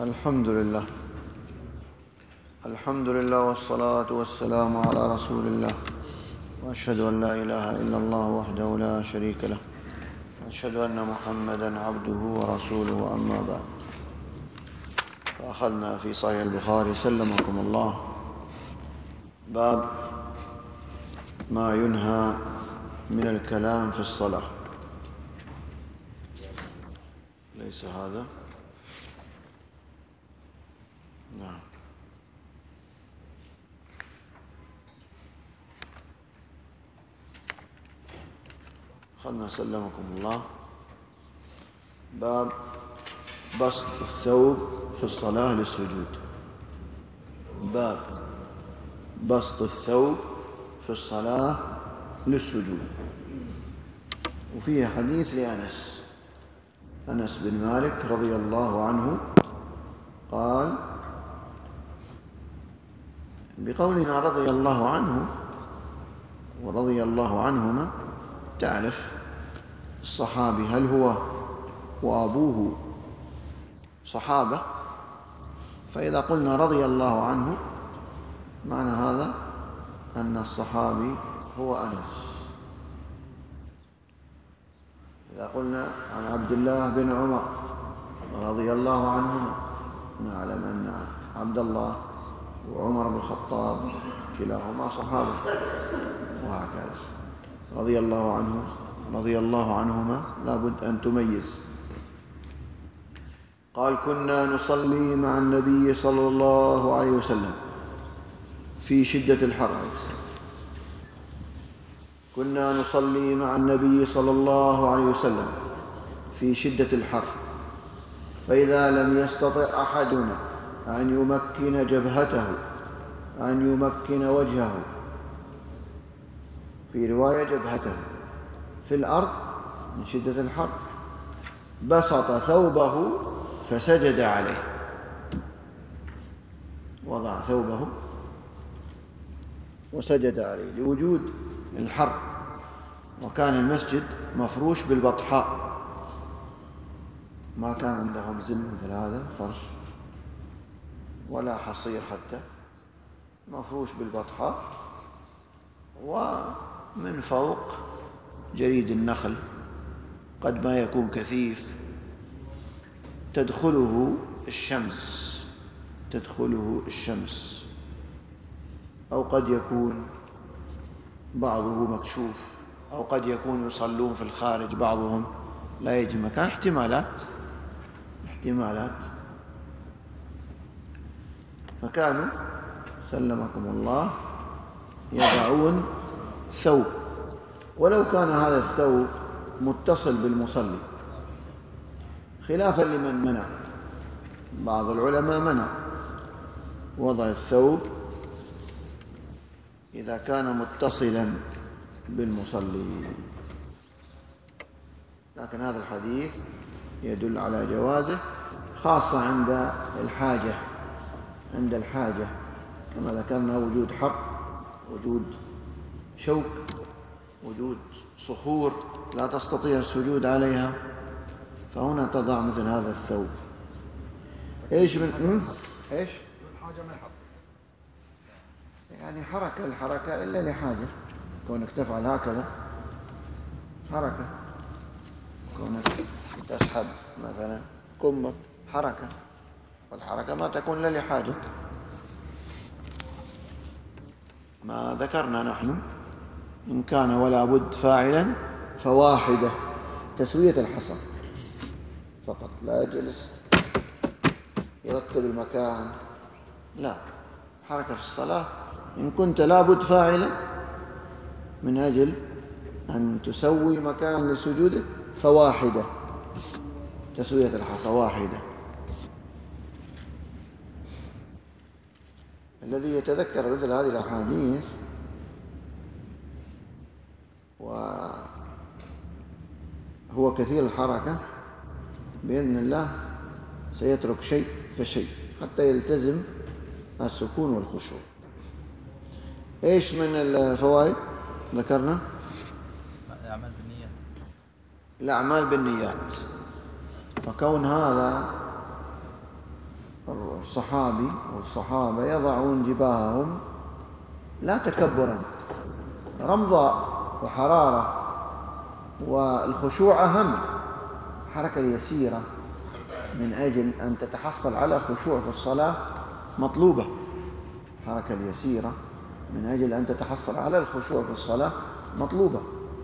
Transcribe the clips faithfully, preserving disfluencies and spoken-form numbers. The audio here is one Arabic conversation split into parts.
الحمد لله الحمد لله والصلاة والسلام على رسول الله، وأشهد أن لا إله إلا الله وحده لا شريك له، وأشهد أن محمدًا عبده ورسوله، أما بعد. فأخذنا في صحيح البخاري سلمكم الله باب ما ينهى من الكلام في الصلاة. ليس هذا؟ نعم. أخذنا سلمكم الله باب بسط الثوب في الصلاة للسجود. باب بسط الثوب في الصلاة للسجود. وفيه حديث لأنس أنس بن مالك رضي الله عنه قال: بقولنا رضي الله عنه ورضي الله عنهما تعرف الصحابي هل هو وأبوه صحابة، فإذا قلنا رضي الله عنه معنى هذا أن الصحابي هو أنس. إذا قلنا عن عبد الله بن عمر رضي الله عنهما نعلم أن عبد الله وعمر بن الخطاب كلاهما صحابة، وهكذا رضي الله عنه رضي الله عنهما لابد أن تميز. قال: كنا نصلي مع النبي صلى الله عليه وسلم في شدة الحر. كنا نصلي مع النبي صلى الله عليه وسلم في شدة الحر، فإذا لم يستطع أحدنا أن يمكن جبهته أن يمكن وجهه، في رواية جبهته، في الأرض من شدة الحر، بسط ثوبه فسجد عليه. وضع ثوبه وسجد عليه لوجود الحر، وكان المسجد مفروش بالبطحاء، ما كان عندهم زل مثل هذا فرش ولا حصير، حتى مفروش بالبطحاء، ومن فوق جريد النخل قد ما يكون كثيف تدخله الشمس تدخله الشمس أو قد يكون بعضه مكشوف، أو قد يكون يصلون في الخارج بعضهم لا يجي مكان. احتمالات احتمالات فكانوا سلمكم الله يضعون ثوب، ولو كان هذا الثوب متصل بالمصلي، خلافا لمن منع. بعض العلماء منع وضع الثوب إذا كان متصلا بالمصلي، لكن هذا الحديث يدل على جوازه، خاصة عند الحاجة عند الحاجة كما ذكرنا، وجود حر، وجود شوك، وجود صخور لا تستطيع السجود عليها، فهنا تضع مثل هذا الثوب. ايش من ايش حاجة من حق، يعني حركة الحركة إلا لحاجة. كونك تفعل هكذا حركة، كونك تسحب مثلا كمك حركة، والحركة ما تكون إلا لحاجة. ما ذكرنا نحن إن كان ولا بد فاعلا فواحدة، تسوية الحصى فقط، لا يجلس يرتب المكان، لا، حركة في الصلاة إن كنت لابد فاعلا من أجل أن تسوي مكان لسجودك فواحدة، تسوية الحصى واحدة. الذي يتذكر مثل هذه الأحاديث وهو كثير الحركة بإذن الله سيترك شيء فشيء حتى يلتزم السكون والخشوع. إيش من الفوائد ذكرنا؟ الأعمال بالنيات. الأعمال بالنيات، فكون هذا والصحابي والصحابة يضعون جباههم لا تكبرا، رمضاء وحرارة، والخشوع أهم. الحركة اليسيرة من أجل أن تتحصل على خشوع في الصلاة مطلوبة. الحركة اليسيرة من أجل أن تتحصل على الخشوع في الصلاة مطلوبة.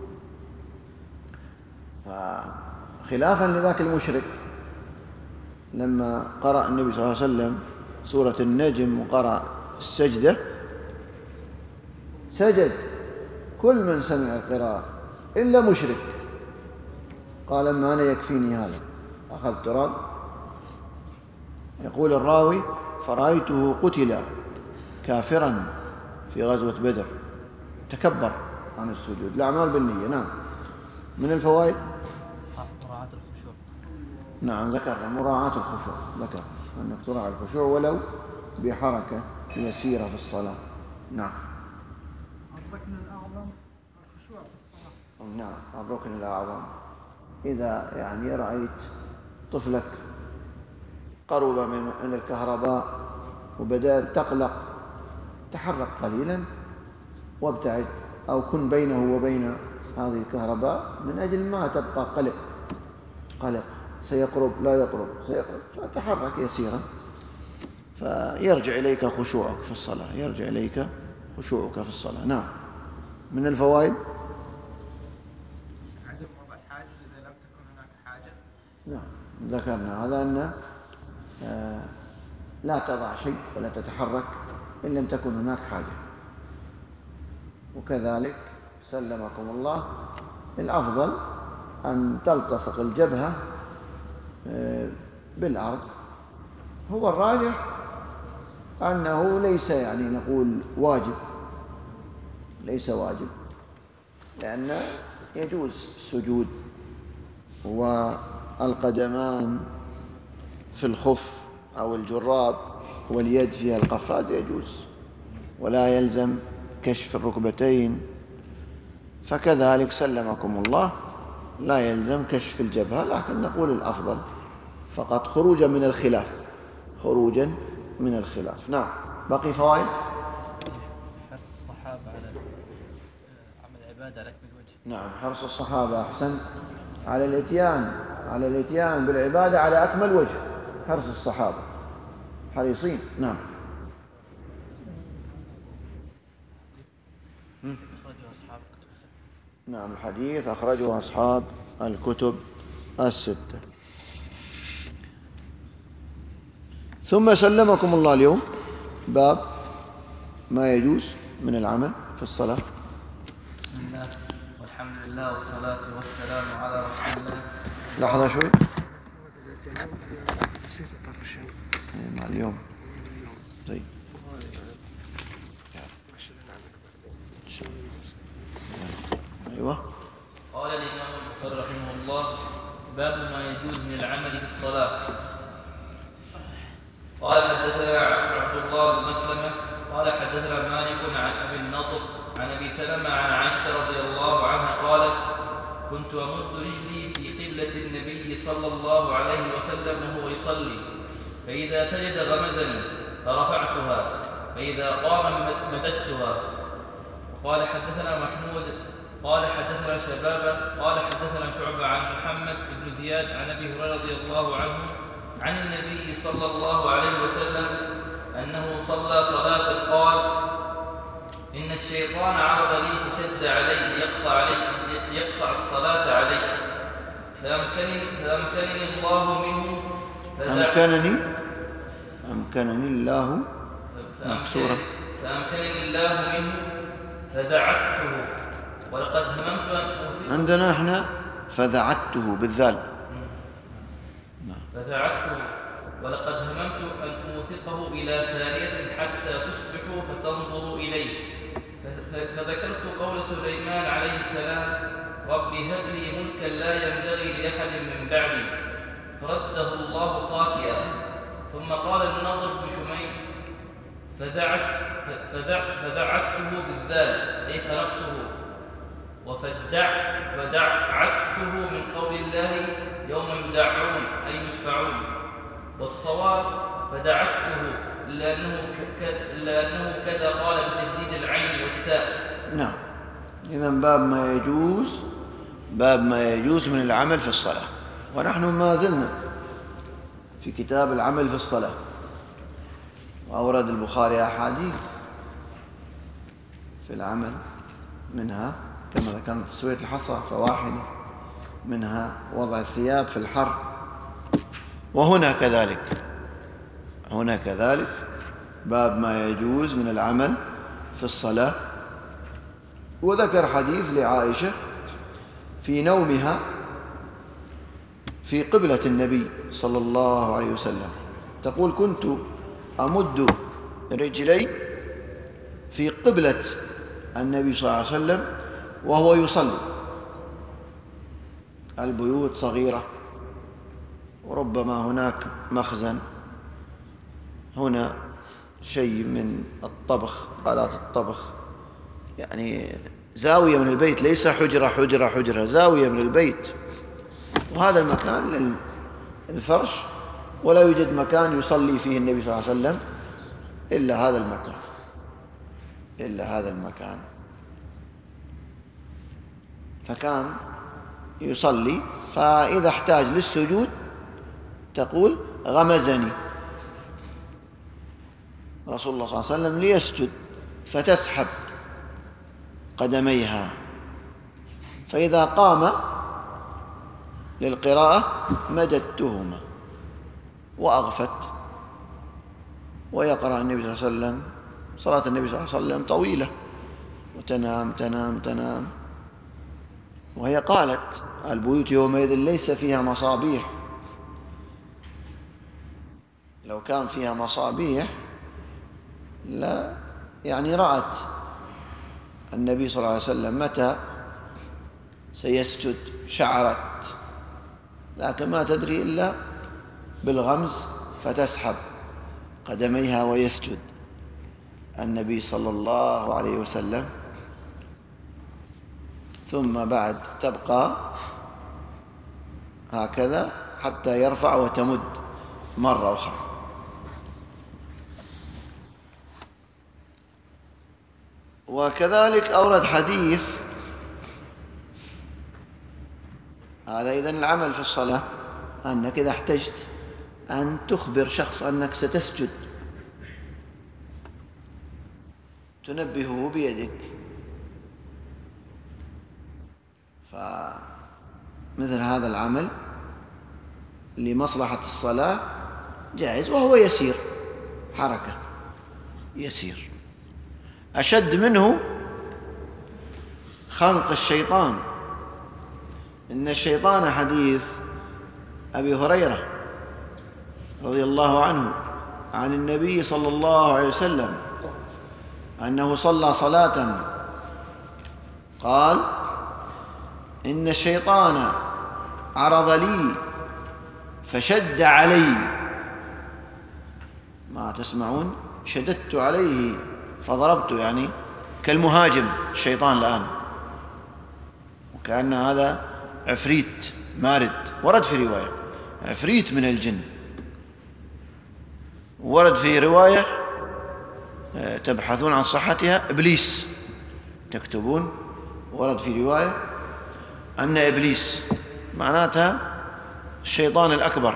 فخلافا لذاك المشرك لما قرأ النبي صلى الله عليه وسلم سورة النجم وقرأ السجدة سجد كل من سمع القراءة إلا مشرك، قال ما أنا يكفيني هذا، أخذ تراب. يقول الراوي فرأيته قتل كافرا في غزوة بدر، تكبر عن السجود. الأعمال بالنية. نعم. من الفوائد مراعاة الخشوع. نعم ذكرنا مراعاة الخشوع، ذكر أنك تراعي الخشوع ولو بحركة يسيرة في الصلاة. نعم. الركن الأعظم الخشوع في الصلاة. نعم الركن الأعظم. إذا يعني رأيت طفلك قرب من الكهرباء وبدأت تقلق تحرك قليلا وابتعد، أو كن بينه وبين هذه الكهرباء من أجل ما تبقى قلق قلق سيقرب لا يقرب سيقرب، فتحرك يسيرا فيرجع إليك خشوعك في الصلاة، يرجع إليك خشوعك في الصلاة. نعم. من الفوائد عدم وضع الحاجز إذا لم تكن هناك حاجة. نعم ذكرنا هذا أن آه لا تضع شيء ولا تتحرك إن لم تكن هناك حاجة. وكذلك سلمكم الله الأفضل أن تلتصق الجبهة آه بالأرض. هو الراجح أنه ليس يعني نقول واجب، ليس واجب، لأن يجوز السجود والقدمان في الخف أو الجراب واليد فيها القفاز يجوز، ولا يلزم كشف الركبتين. فكذلك سلمكم الله لا يلزم كشف الجبهة، لكن نقول الأفضل فقط خروجا من الخلاف، خروجا من الخلاف. نعم. باقي فوائد. حرص الصحابة على عمل العبادة على أكمل وجه. نعم حرص الصحابة أحسنت على الاتيان على الاتيان بالعبادة على أكمل وجه. حرص الصحابة حريصين. نعم. أخرجه أصحاب الكتب الستة. نعم الحديث أخرجه أصحاب الكتب الستة. ثم سلمكم الله اليوم باب ما يجوز من العمل في الصلاة. بسم الله والحمد لله والصلاة والسلام على رسول الله. لحظة شوي. مع اليوم طيب. أيوة. قال الإمام البخاري رحمه الله باب ما يجوز من العمل في الصلاة. قال حدثنا عبد الله بن مسلمة قال حدثنا مالك عن أبي النضر عن أبي سلمة عن عائشة رضي الله عنها قالت كنت أمد رجلي في قبلة النبي صلى الله عليه وسلم وهو يصلي، فإذا سجد غمزني فرفعتها، فإذا قام مددتها. وقال حدثنا محمود قال حدثنا شبابة قال حدثنا شعبة عن محمد بن زياد عن أبي هريرة رضي الله عنه عن النبي صلى الله عليه وسلم أنه صلى صلاة قال إن الشيطان عرض لي فشد علي يقطع علي يقطع الصلاة علي، فأمكنني, فأمكنني الله منه أمكنني أمكنني الله مكسورة فأمكنني الله منه فدعته ولقد هممت أن أوثقه. عندنا احنا فذعته بالذال. فدعته ولقد هممت أن أوثقه إلى سارية حتى تصبحوا فتنظروا إليه، فذكرت قول سليمان عليه السلام رب هب لي ملكا لا ينبغي لأحد من بعدي، فرده الله خاسئا. ثم قال النضر بن شميل فدعت فدع فدعته بالذال أي فرقته، وفدع فدعته من قول الله يوم يدعون أي يدفعون. والصواب فدعته لأنه, لأنه كذا قال بتجديد العين والتاء. نعم. إذن باب ما يجوز باب ما يجوز من العمل في الصلاة، ونحن ما زلنا في كتاب العمل في الصلاة، وأورد البخاري أحاديث في العمل، منها كما ذكرنا تسوية الحصى فواحدة، منها وضع الثياب في الحر، وهنا كذلك هنا كذلك باب ما يجوز من العمل في الصلاة. وذكر حديث لعائشة في نومها في قبلة النبي صلى الله عليه وسلم، تقول: كنت أمد رجلي في قبلة النبي صلى الله عليه وسلم وهو يصلي. البيوت صغيرة وربما هناك مخزن، هنا شيء من الطبخ، آلات الطبخ، يعني زاوية من البيت، ليس حجرة حجرة حجرة، زاوية من البيت، وهذا المكان للفرش، ولا يوجد مكان يصلي فيه النبي صلى الله عليه وسلم إلا هذا المكان إلا هذا المكان فكان يصلي، فإذا احتاج للسجود تقول: غمزني رسول الله صلى الله عليه وسلم ليسجد، فتسحب قدميها، فإذا قام للقراءة مددتهما وأغفت، ويقرأ النبي صلى الله عليه وسلم. صلاة النبي صلى الله عليه وسلم طويلة، وتنام تنام تنام. وهي قالت: البيوت يومئذ ليس فيها مصابيح، لو كان فيها مصابيح لا يعني رأت النبي صلى الله عليه وسلم متى سيسجد، شعرت، لكن ما تدري إلا بالغمز، فتسحب قدميها ويسجد النبي صلى الله عليه وسلم، ثم بعد تبقى هكذا حتى يرفع وتمد مرة أخرى. وكذلك أورد حديث، هذا إذن العمل في الصلاة، أنك إذا احتجت أن تخبر شخص أنك ستسجد تنبهه بيدك، فمثل هذا العمل لمصلحة الصلاة جائز، وهو يسير، حركة يسير. أشد منه خنق الشيطان، إن الشيطان، حديث أبي هريرة رضي الله عنه عن النبي صلى الله عليه وسلم أنه صلى صلاة قال: إن الشيطان عرض لي فشد علي، ما تسمعون، شددت عليه فضربت، يعني كالمهاجم الشيطان الآن، وكأن هذا عفريت مارد. ورد في رواية عفريت من الجن، ورد في رواية تبحثون عن صحتها إبليس، تكتبون ورد في رواية أن إبليس، معناتها الشيطان الأكبر.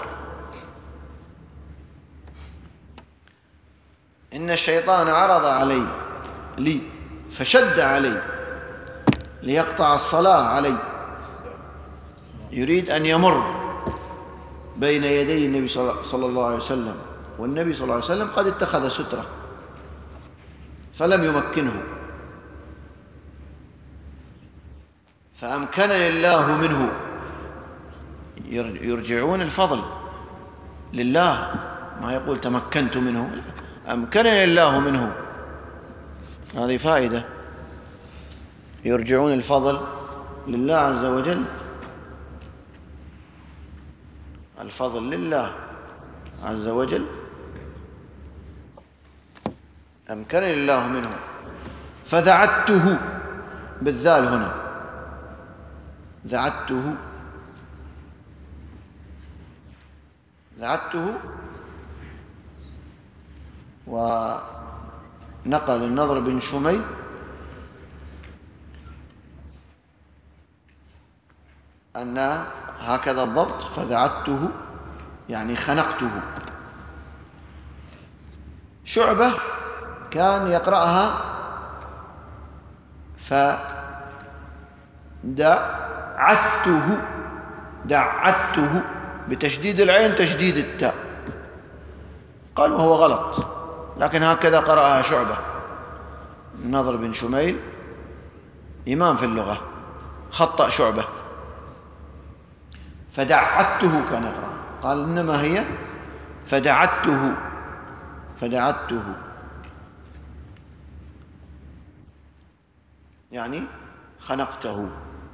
إن الشيطان عرض علي لي فشد علي ليقطع الصلاة علي، يريد أن يمر بين يدي النبي صلى الله عليه وسلم، والنبي صلى الله عليه وسلم قد اتخذ سترة فلم يمكنه، فأمكنني الله منه. يرجعون الفضل لله، ما يقول تمكنت منه، أمكنني الله منه، هذه فائدة. يرجعون الفضل لله عز وجل، الفضل لله عز وجل، أمكنني الله منه. فذعدته بالذال هنا، ذعدته ذعدته ونقل النضر بن شميل أن هكذا الضبط: فذعته يعني خنقته. شعبة كان يقرأها فدعته دعته بتشديد العين تشديد التاء، قال وهو غلط، لكن هكذا قرأها شعبة. النضر بن شميل إمام في اللغة، خطأ شعبة، فدعته كان يقرأ، قال إنما هي فدعته فدعته يعني خنقته.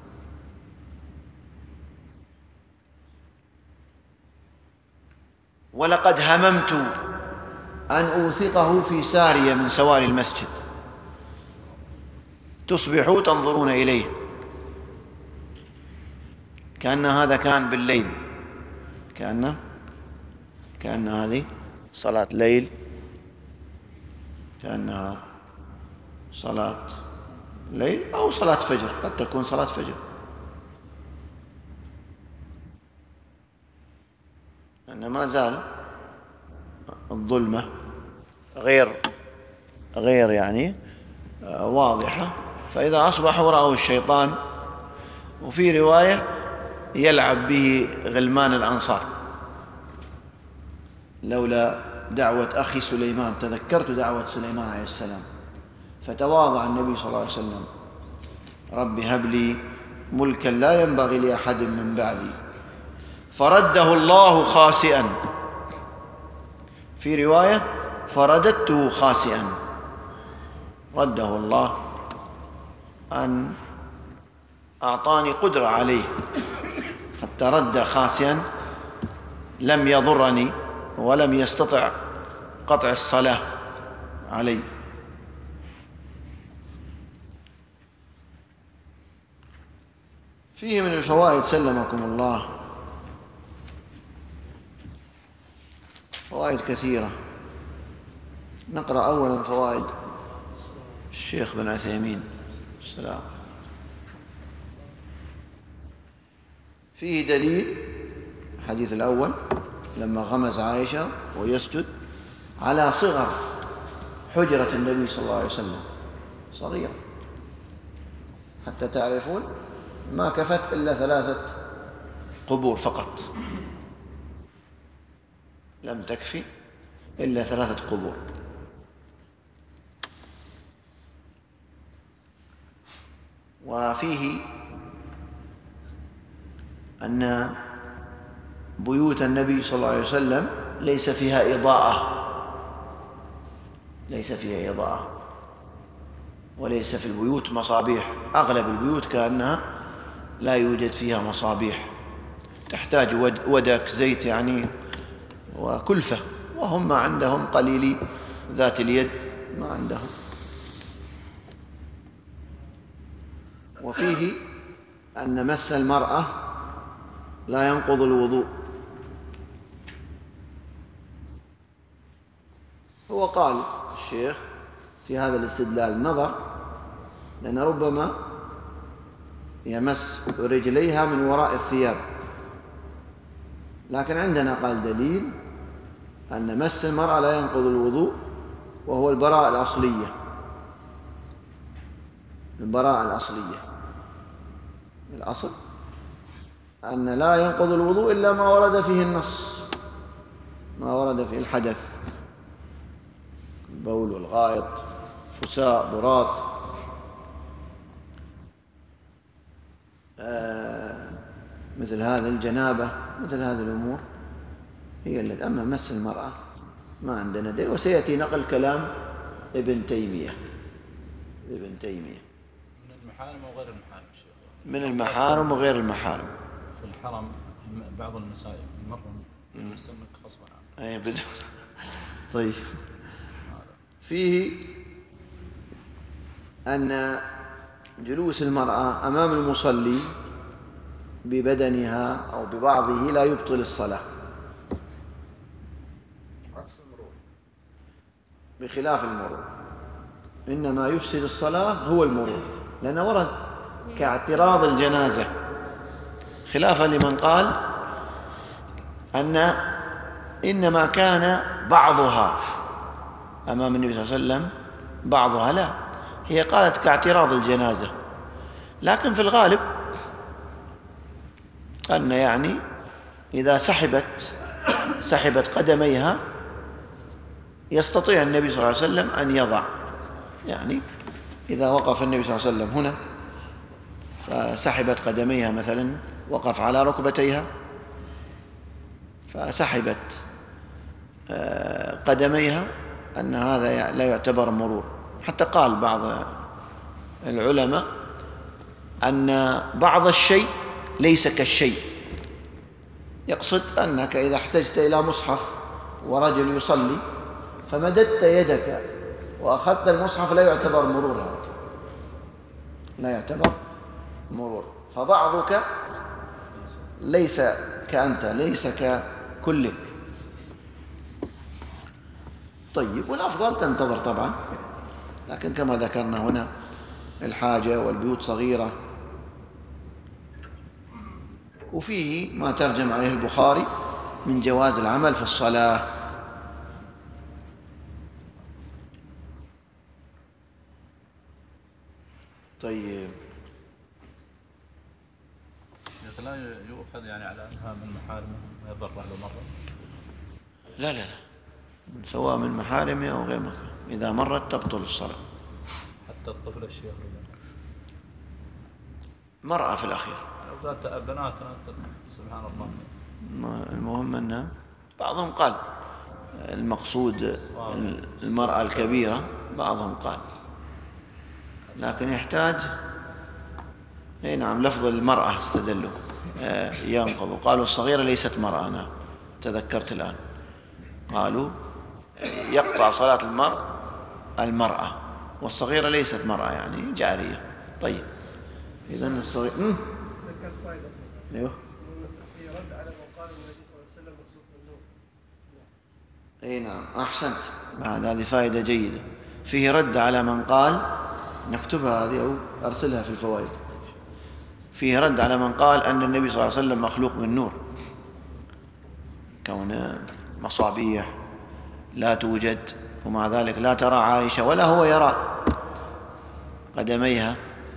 ولقد هممت أن أوثقه في سارية من سواري المسجد تصبحوا تنظرون إليه، كأن هذا كان بالليل، كأن كأن هذه صلاة ليل، كأنها صلاة ليل أو صلاة فجر، قد تكون صلاة فجر، لأن ما زال الظلمة غير غير يعني واضحة، فإذا أصبحوا رأوا الشيطان. وفي رواية يلعب به غلمان الأنصار، لولا دعوة أخي سليمان، تذكرت دعوة سليمان عليه السلام، فتواضع النبي صلى الله عليه وسلم: رب هب لي ملكا لا ينبغي لأحد من بعدي، فرده الله خاسئا، في رواية فرددته خاسئا، رده الله أن أعطاني قدرة عليه حتى رد خاسئا، لم يضرني ولم يستطع قطع الصلاة علي. فيه من الفوائد سلمكم الله فوائد كثيرة. نقرأ أولا فوائد الشيخ بن عثيمين السلام. فيه دليل الحديث الأول لما غمز عائشة ويسجد على صغر حجرة النبي صلى الله عليه وسلم، صغيرة حتى تعرفون ما كفت إلا ثلاثة قبور فقط، لم تكفي إلا ثلاثة قبور. وفيه أن بيوت النبي صلى الله عليه وسلم ليس فيها إضاءة، ليس فيها إضاءة وليس في البيوت مصابيح، أغلب البيوت كأنها لا يوجد فيها مصابيح، تحتاج ودك زيت يعني وكلفة، وهم ما عندهم قليلي ذات اليد ما عندهم. وفيه أن مس المرأة لا ينقض الوضوء. هو قال الشيخ في هذا الاستدلال نظر، لأن ربما يمس رجليها من وراء الثياب، لكن عندنا قال دليل أن مس المرأة لا ينقض الوضوء، وهو البراءة الأصلية، البراءة الأصلية. الأصل أن لا ينقض الوضوء إلا ما ورد فيه النص، ما ورد فيه الحدث، البول والغائط، فساء، ضراط، آه مثل هذه الجنابة، مثل هذه الأمور هي التي. أما مس المرأة ما عندنا دليل، وسيأتي نقل كلام ابن تيمية ابن تيمية من المحارم وغير المحارم شيخ، من المحارم وغير المحارم. في الحرم بعض النساء مرة يمسنك غصبا عنه. أي بدون. طيب، فيه أن جلوس المرأة أمام المصلي ببدنها أو ببعضه لا يبطل الصلاة، بخلاف المرور، إنما يفسد الصلاة هو المرور، لأنه ورد كاعتراض الجنازة، خلافا لمن قال أن إنما كان بعضها أمام النبي صلى الله عليه وسلم، بعضها لا، هي قالت كاعتراض الجنازة، لكن في الغالب أن يعني إذا سحبت سحبت قدميها يستطيع النبي صلى الله عليه وسلم أن يضع، يعني إذا وقف النبي صلى الله عليه وسلم هنا فسحبت قدميها مثلا، وقف على ركبتيها فسحبت قدميها، أن هذا لا يعتبر مرور. حتى قال بعض العلماء أن بعض الشيء ليس كالشيء، يقصد أنك إذا احتجت إلى مصحف ورجل يصلي فمددت يدك وأخذت المصحف لا يعتبر مرور، هذا لا يعتبر مرور، فبعضك ليس كأنت، ليس ككلك. طيب، والأفضل تنتظر طبعا، لكن كما ذكرنا هنا الحاجة والبيوت صغيرة. وفيه ما ترجم عليه البخاري من جواز العمل في الصلاة. طيب، لا يؤخذ يعني على أنها من محارمه ما يضر له مرة؟ لا لا لا، سواء من محارمه أو غير محارمه، إذا مرت تبطل الصلاة. حتى الطفل الشيخ مرأة في الأخير، بناتنا سبحان الله. المهم أن بعضهم قال المقصود المرأة الكبيرة، بعضهم قال، لكن يحتاج اي نعم لفظ المرأة استدلوا ينقض، وقالوا الصغيرة ليست مرأة. أنا تذكرت الآن قالوا يقطع صلاة المرء المرأة، والصغيرة ليست مرأة يعني جارية. طيب، إذن الصغير امم ذكرت فائدة. ايوه، في رد على من قال النبي صلى الله عليه وسلم مخلوق من نور. اي نعم احسنت، بعد هذه فائدة جيدة. فيه رد على من قال، نكتبها هذه أو أرسلها في الفوائد. فيه رد على من قال أن النبي صلى الله عليه وسلم مخلوق من نور، كون مصابيح لا توجد، ومع ذلك لا ترى عائشة ولا هو يرى قدميها.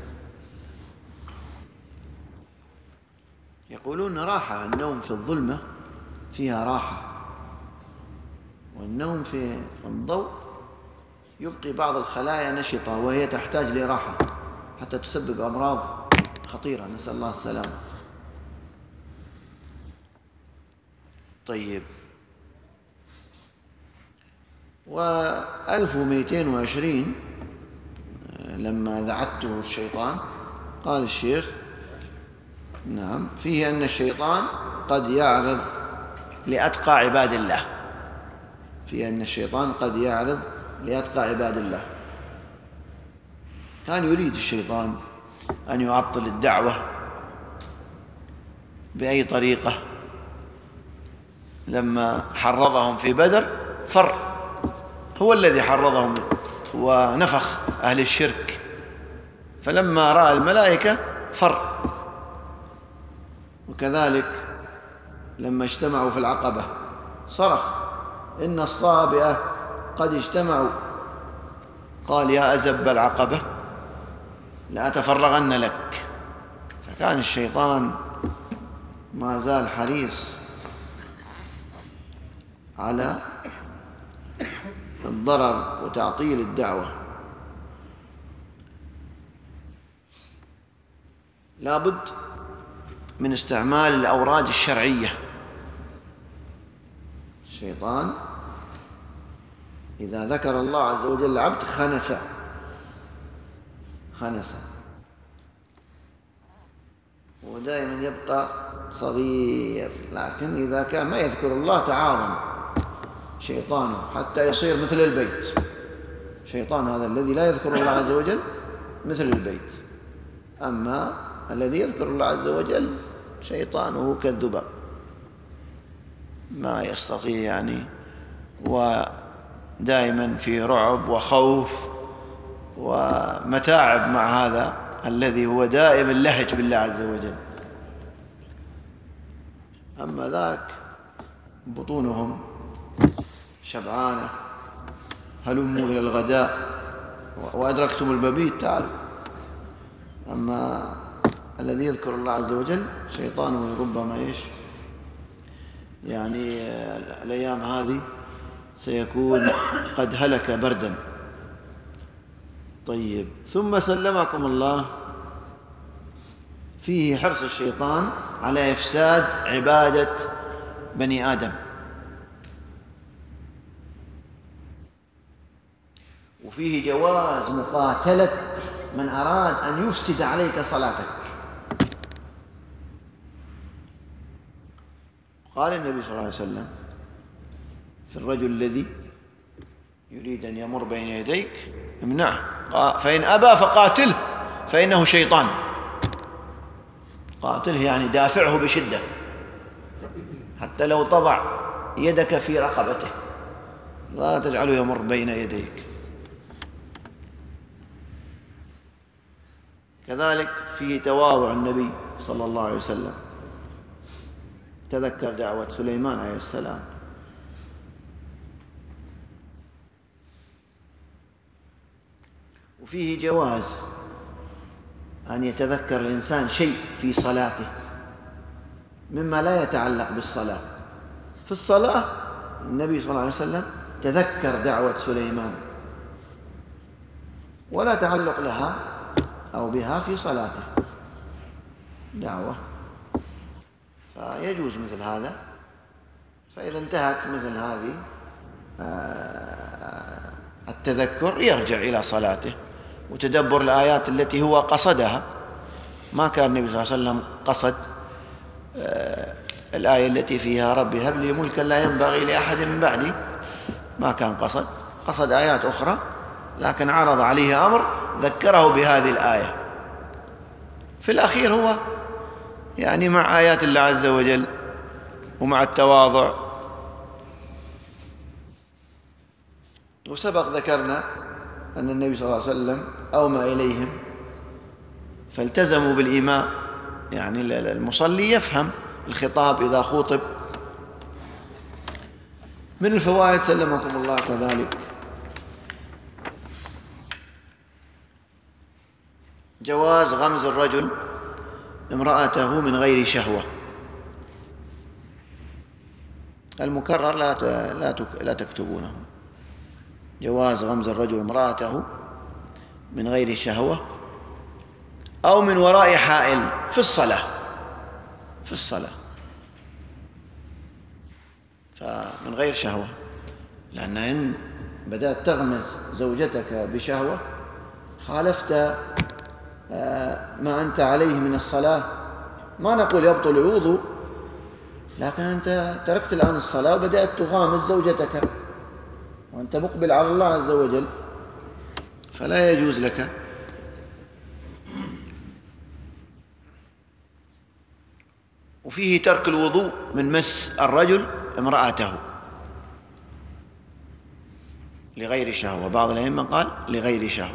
يقولون راحة، النوم في الظلمة فيها راحة، والنوم في الضوء يبقي بعض الخلايا نشطة وهي تحتاج لراحة حتى تسبب أمراض خطيرة، نسأل الله السلامة. طيب، وألف ومئتين وعشرين لما ذعته الشيطان، قال الشيخ نعم فيه أن الشيطان قد يعرض لأتقى عباد الله، فيه أن الشيطان قد يعرض لأتقى عباد الله. كان يريد الشيطان أن يعطل الدعوة بأي طريقة، لما حرضهم في بدر فر، هو الذي حرضهم ونفخ أهل الشرك، فلما رأى الملائكة فر. وكذلك لما اجتمعوا في العقبة صرخ إن الصابئة قد اجتمعوا، قال يا أزب العقبة لأتفرغن لك. فكان الشيطان ما زال حريص على الضرر وتعطيل الدعوة. لابد من استعمال الأوراد الشرعية. الشيطان إذا ذكر الله عز وجل العبد خنس خنس ودائما يبقى صغير، لكن إذا كان ما يذكر الله تعاظم شيطانه حتى يصير مثل البيت. شيطان هذا الذي لا يذكر الله عز وجل مثل البيت، أما الذي يذكر الله عز وجل شيطانه كالذباب، ما يستطيع يعني. دائما في رعب وخوف ومتاعب مع هذا الذي هو دائم اللهج بالله عز وجل. أما ذاك بطونهم شبعانة، هلموا إلى الغداء وأدركتم المبيت تعالوا. أما الذي يذكر الله عز وجل شيطانه ربما إيش يعني الأيام هذه سيكون قد هلك بردا. طيب، ثم سلمكم الله فيه حرص الشيطان على إفساد عبادة بني آدم، وفيه جواز مقاتلة من أراد أن يفسد عليك صلاتك. قال النبي صلى الله عليه وسلم في الرجل الذي يريد أن يمر بين يديك امنعه، فإن أبى فقاتله فإنه شيطان. قاتله يعني دافعه بشدة حتى لو تضع يدك في رقبته، لا تجعله يمر بين يديك. كذلك فيه تواضع النبي صلى الله عليه وسلم، تذكر دعوة سليمان عليه السلام، وفيه جواز أن يتذكر الإنسان شيء في صلاته مما لا يتعلق بالصلاة. في الصلاة النبي صلى الله عليه وسلم تذكر دعوة سليمان ولا تعلق لها أو بها في صلاته دعوة، فيجوز مثل هذا. فإذا انتهت مثل هذه التذكر يرجع إلى صلاته وتدبر الآيات التي هو قصدها. ما كان النبي صلى الله عليه وسلم قصد الآية التي فيها ربي هب لي ملكا لا ينبغي لأحد من بعدي، ما كان قصد، قصد آيات أخرى، لكن عرض عليه أمر ذكره بهذه الآية. في الأخير هو يعني مع آيات الله عز وجل ومع التواضع. وسبق ذكرنا أن النبي صلى الله عليه وسلم أومى إليهم فالتزموا بالإيماء، يعني المصلي يفهم الخطاب إذا خوطب. من الفوائد سلمكم الله كذلك جواز غمز الرجل امرأته من غير شهوة. المكرر لا لا لا تكتبونه. جواز غمز الرجل امرأته من غير شهوة أو من وراء حائل في الصلاة، في الصلاة فمن غير شهوة، لأن إن بدأت تغمز زوجتك بشهوة خالفت ما أنت عليه من الصلاة. ما نقول يبطل الوضوء، لكن أنت تركت الآن الصلاة وبدأت تغامز زوجتك وأنت مقبل على الله عز وجل، فلا يجوز لك. وفيه ترك الوضوء من مس الرجل امرأته لغير شهوة. بعض الأئمة قال لغير شهوة،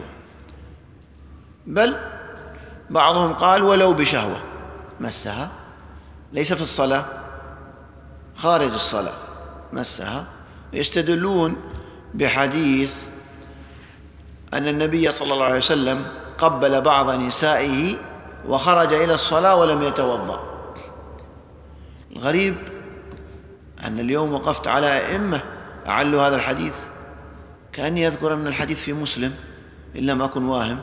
بل بعضهم قال ولو بشهوة مسها، ليس في الصلاة، خارج الصلاة مسها. يستدلون بحديث أن النبي صلى الله عليه وسلم قبل بعض نسائه وخرج إلى الصلاة ولم يتوضأ. الغريب أن اليوم وقفت على أئمة أعلوا هذا الحديث، كأني يذكر أن الحديث في مسلم إن لم أكن واهم،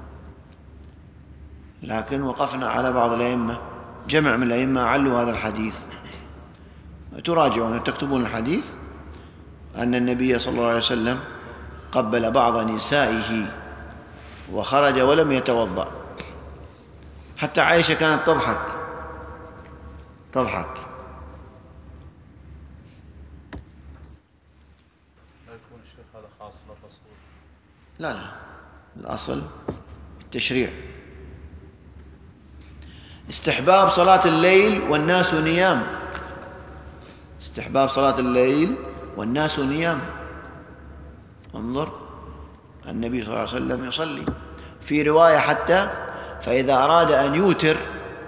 لكن وقفنا على بعض الأئمة، جمع من الأئمة أعلوا هذا الحديث. تراجعون تكتبون الحديث أن النبي صلى الله عليه وسلم قبل بعض نسائه وخرج ولم يتوضأ. حتى عائشة كانت تضحك تضحك لا يكون الشيخ هذا خاص بالرسول؟ لا لا، الأصل التشريع. استحباب صلاة الليل والناس نيام، استحباب صلاة الليل والناس نيام. انظر النبي صلى الله عليه وسلم يصلي. في رواية حتى فإذا أراد أن يوتر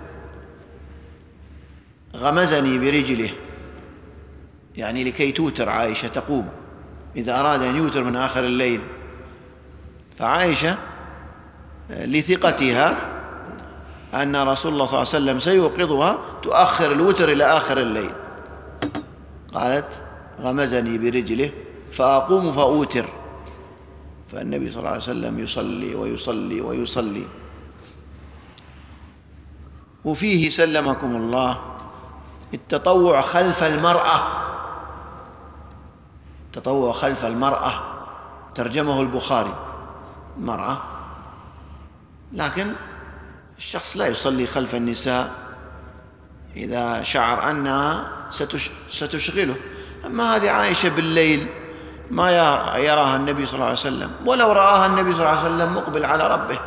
غمزني برجله، يعني لكي توتر عائشة تقوم إذا أراد أن يوتر من آخر الليل. فعائشة لثقتها أن رسول الله صلى الله عليه وسلم سيوقظها تؤخر الوتر إلى آخر الليل، قالت غمزني برجله فأقوم فأوتر. فالنبي صلى الله عليه وسلم يصلي ويصلي ويصلي. وفيه سلمكم الله التطوع خلف المرأة، تطوع خلف المرأة ترجمه البخاري المرأة، لكن الشخص لا يصلي خلف النساء إذا شعر أنها ستشغله. أما هذه عائشة بالليل ما يراها النبي صلى الله عليه وسلم، ولو رآها النبي صلى الله عليه وسلم مقبل على ربه.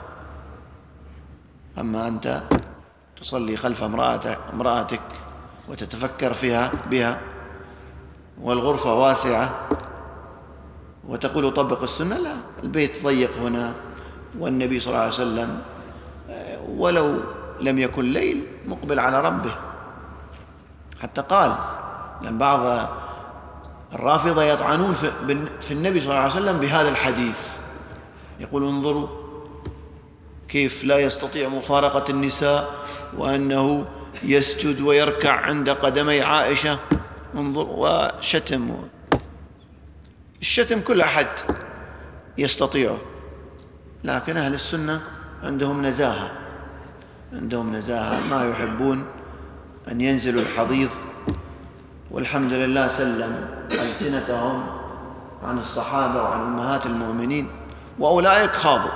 أما أنت تصلي خلف امرأتك وتتفكر فيها بها والغرفة واسعة وتقول طبق السنة، لا، البيت ضيق هنا والنبي صلى الله عليه وسلم ولو لم يكن ليل مقبل على ربه. حتى قال لأن بعض الرافضة يطعنون في النبي صلى الله عليه وسلم بهذا الحديث، يقول انظروا كيف لا يستطيع مفارقة النساء وأنه يسجد ويركع عند قدمي عائشة، انظر، وشتم. الشتم كل أحد يستطيعه، لكن أهل السنة عندهم نزاهة، عندهم نزاهة، ما يحبون أن ينزلوا الحضيض. والحمد لله سلم ألسنتهم عن الصحابة وعن أمهات المؤمنين، وأولئك خاضوا.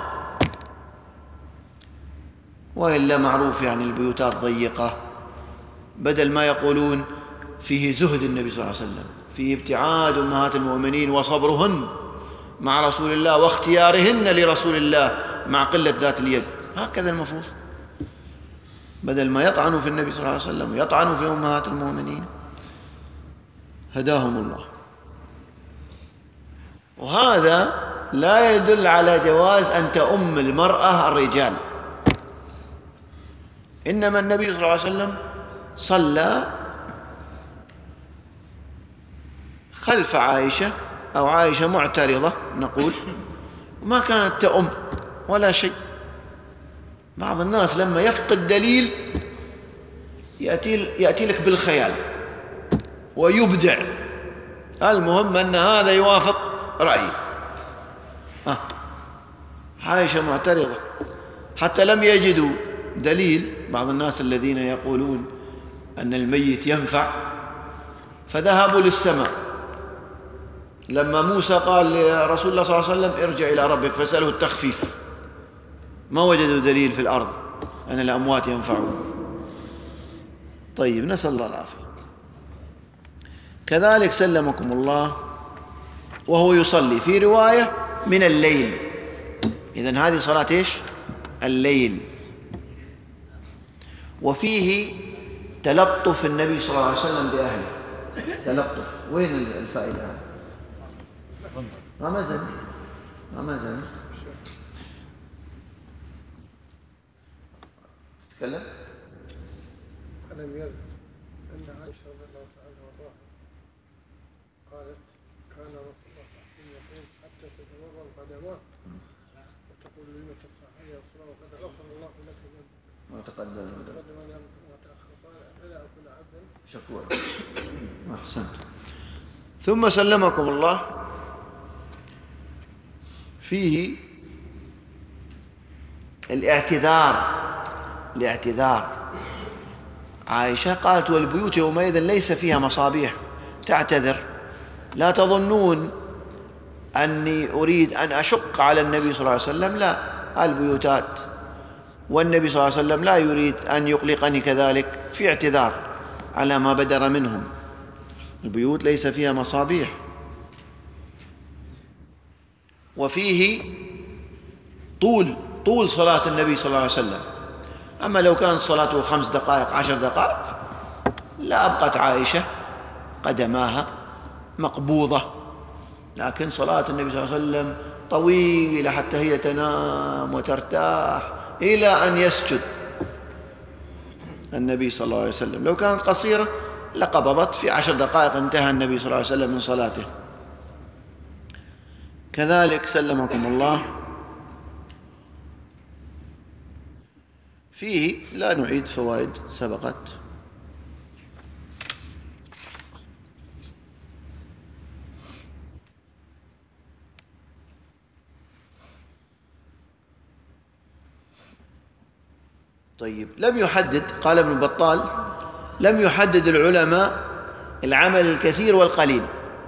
وإلا معروف يعني البيوتات ضيقة، بدل ما يقولون فيه زهد النبي صلى الله عليه وسلم، فيه ابتعاد أمهات المؤمنين وصبرهن مع رسول الله واختيارهن لرسول الله مع قلة ذات اليد، هكذا المفروض، بدل ما يطعنوا في النبي صلى الله عليه وسلم يطعنوا في أمهات المؤمنين، هداهم الله. وهذا لا يدل على جواز أن تؤم المرأة الرجال، إنما النبي صلى الله عليه وسلم صلى خلف عائشة أو عائشة معترضة نقول، ما كانت تؤم ولا شيء. بعض الناس لما يفقد دليل يأتي, يأتي لك بالخيال ويبدع، المهم أن هذا يوافق رأيه. آه. عائشة معترضة حتى لم يجدوا دليل، بعض الناس الذين يقولون أن الميت ينفع، فذهبوا للسماء. لما موسى قال لرسول الله صلى الله عليه وسلم ارجع إلى ربك فاسأله التخفيف، ما وجدوا دليل في الأرض أن الأموات ينفعون. طيب، نسأل الله العافية. كذلك سلمكم الله وهو يصلي، في رواية من الليل، إذن هذه صلاة إيش؟ الليل. وفيه تلطف النبي صلى الله عليه وسلم بأهله، تلطف. وين الفائدة؟ غمزني غمزني تكلم. ألم يرد أن عائشة رضي الله تعالى عنها قالت كان رسول الله صلى الله عليه وسلم يقول حتى تتورم قدماه وتقول لما تصنع يا رسول الله وقد غفر الله لك ذنبك ما تقدم وتقدم ما تأخر، قال أفلا أكون عبدا شكورا. أحسنت. ثم سلمكم الله فيه الاعتذار، الاعتذار. عائشة قالت والبيوت يومئذ ليس فيها مصابيح، تعتذر. لا تظنون أني أريد أن أشق على النبي صلى الله عليه وسلم، لا، البيوتات والنبي صلى الله عليه وسلم لا يريد أن يقلقني كذلك، في اعتذار على ما بدر منهم. البيوت ليس فيها مصابيح. وفيه طول طول صلاة النبي صلى الله عليه وسلم. أما لو كانت صلاته خمس دقائق عشر دقائق لا أبقت عائشة قدماها مقبوضة لكن صلاة النبي صلى الله عليه وسلم طويلة حتى هي تنام وترتاح إلى أن يسجد النبي صلى الله عليه وسلم. لو كانت قصيرة لقبضت في عشر دقائق، انتهى النبي صلى الله عليه وسلم من صلاته. كذلك سلمكم الله فيه، لا نعيد فوائد سبقت. طيب، لم يحدد، قال ابن بطال لم يحدد العلماء العمل الكثير والقليل.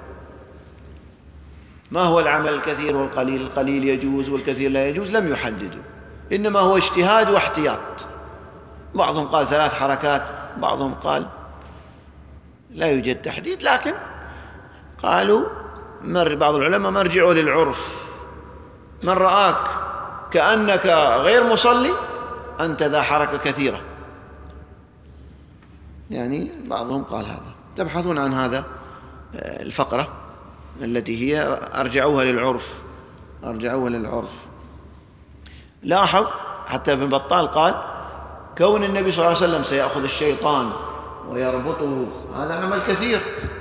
ما هو العمل الكثير والقليل؟ القليل يجوز والكثير لا يجوز، لم يحددوا، إنما هو اجتهاد واحتياط. بعضهم قال ثلاث حركات، بعضهم قال لا يوجد تحديد، لكن قالوا مر بعض العلماء مرجعوا للعرف. من رآك كأنك غير مصلي أنت ذا حركة كثيرة، يعني بعضهم قال هذا. تبحثون عن هذا الفقرة التي هي أرجعوها للعرف، أرجعوها للعرف. لاحظ حتى ابن بطال قال كون النبي صلى الله عليه وسلم سيأخذ الشيطان ويربطه، هذا عمل كثير.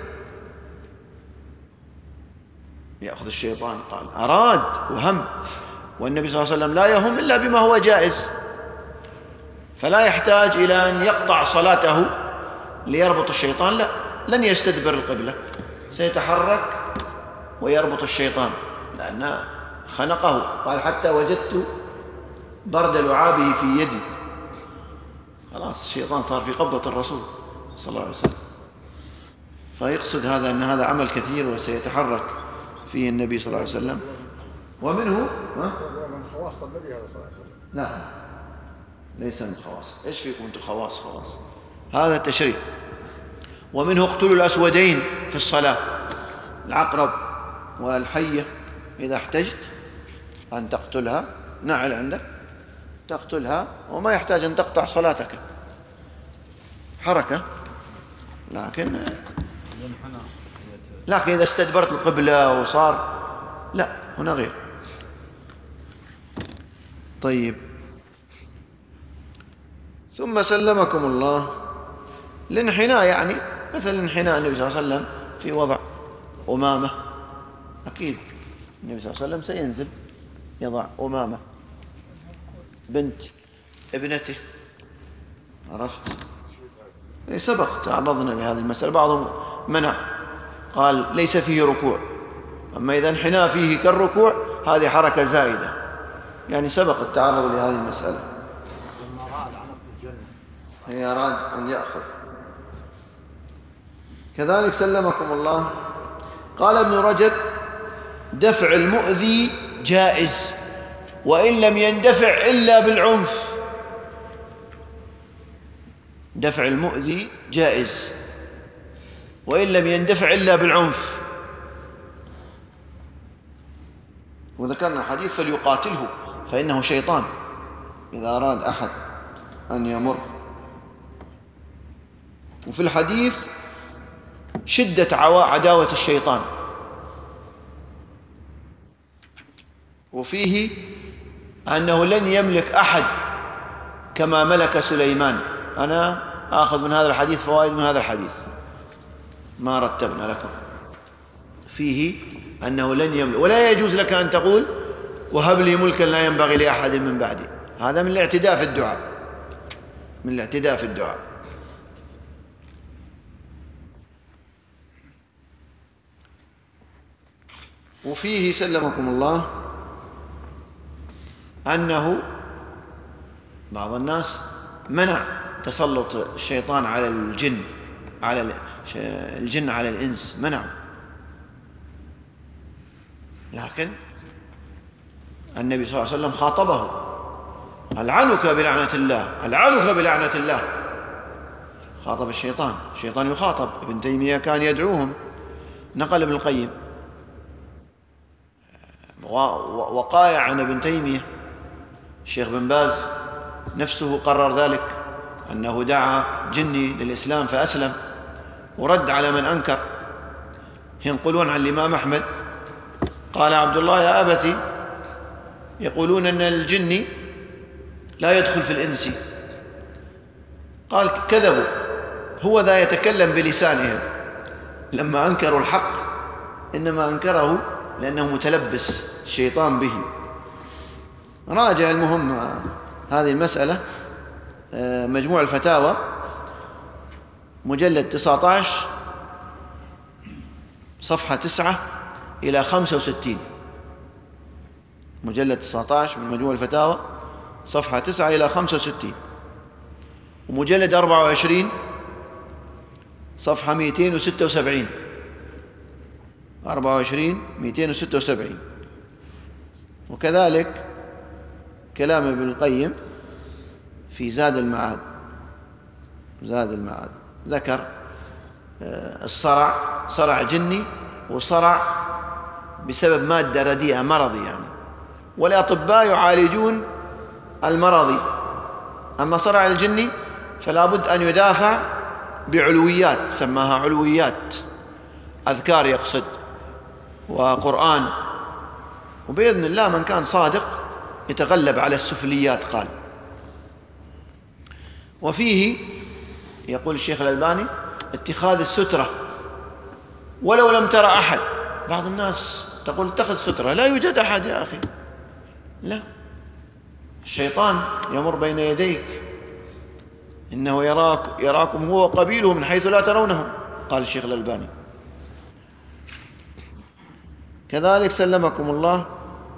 يأخذ الشيطان، قال أراد وهم، والنبي صلى الله عليه وسلم لا يهم إلا بما هو جائز، فلا يحتاج إلى أن يقطع صلاته ليربط الشيطان، لا، لن يستدبر القبلة، سيتحرك ويربط الشيطان، لأن خنقه. قال حتى وجدت برد لعابه في يدي. خلاص الشيطان صار في قبضة الرسول صلى الله عليه وسلم. فيقصد هذا أن هذا عمل كثير وسيتحرك فيه النبي صلى الله عليه وسلم. ومنه ها؟ من خواص النبي هذا صلى الله عليه وسلم. لا، ليس من خواص. ايش فيكم انتم خواص؟ خواص هذا التشريع. ومنه اقتلوا الأسودين في الصلاة، العقرب والحية، إذا احتجت أن تقتلها، نعل عندك تقتلها، وما يحتاج أن تقطع صلاتك، حركة. لكن لكن إذا استدبرت القبلة وصار، لا، هنا غير. طيب، ثم سلمكم الله الانحناء، يعني مثل انحناء النبي صلى الله عليه وسلم في وضع أمامة. أكيد النبي صلى الله عليه وسلم سينزل يضع أمامة بنت ابنته، عرفت؟ سبق تعرضنا لهذه المسألة. بعضهم منع، قال ليس فيه ركوع، أما إذا انحناء فيه كالركوع هذه حركة زائدة، يعني سبق التعرض لهذه المسألة. هي أراد أن يأخذ. كذلك سلمكم الله قال ابن رجب دفع المؤذي جائز وإن لم يندفع إلا بالعنف. دفع المؤذي جائز وإن لم يندفع إلا بالعنف. وذكرنا حديث فليقاتله فإنه شيطان إذا أراد أحد أن يمر. وفي الحديث شدة عداوة الشيطان، وفيه أنه لن يملك أحد كما ملك سليمان. أنا آخذ من هذا الحديث فوائد من هذا الحديث ما رتبنا لكم. فيه أنه لن يملك، ولا يجوز لك أن تقول وهب لي ملكا لا ينبغي لأحد من بعدي. هذا من الاعتداء في الدعاء، من الاعتداء في الدعاء. وفيه سلمكم الله أنه بعض الناس منع تسلط الشيطان على الجن، على الجن على الإنس، منعوا. لكن النبي صلى الله عليه وسلم خاطبه: ألعنك بلعنة الله، ألعنك بلعنة الله. خاطب الشيطان، الشيطان يخاطب. ابن تيمية كان يدعوهم. نقل ابن القيم وقايع عن ابن تيمية. الشيخ بن باز نفسه قرر ذلك، أنه دعا جني للإسلام فأسلم، ورد على من أنكر. ينقلون عن الإمام أحمد قال عبد الله: يا أبتي، يقولون أن الجن لا يدخل في الإنس. قال: كذبوا، هو ذا يتكلم بلسانهم. لما أنكروا الحق إنما أنكره لأنه متلبس الشيطان به. راجع المهم هذه المسألة مجموع الفتاوى مجلد تسعة عشر صفحة تسعة إلى خمسة وستين. مجلد تسعة عشر من مجموع الفتاوى صفحة تسعة إلى خمسة وستين، ومجلد أربعة وعشرين صفحة مئتين وستة وسبعين. أربعة وعشرين مئتين وستة وسبعين. وكذلك كلام ابن القيم في زاد المعاد. زاد المعاد ذكر الصرع، صرع جني وصرع بسبب مادة رديئة، مرضي يعني، والأطباء يعالجون المرضي. أما صرع الجني فلا بد أن يدافع بعلويات، سماها علويات، أذكار يقصد وقرآن، وبإذن الله من كان صادق يتغلب على السفليات. قال: وفيه، يقول الشيخ الألباني، اتخاذ السترة ولو لم ترى أحد. بعض الناس تقول اتخذ سترة، لا يوجد أحد يا أخي، لا، الشيطان يمر بين يديك، إنه يراك يراكم هو وقبيله من حيث لا ترونهم، قال الشيخ الألباني. كذلك سلمكم الله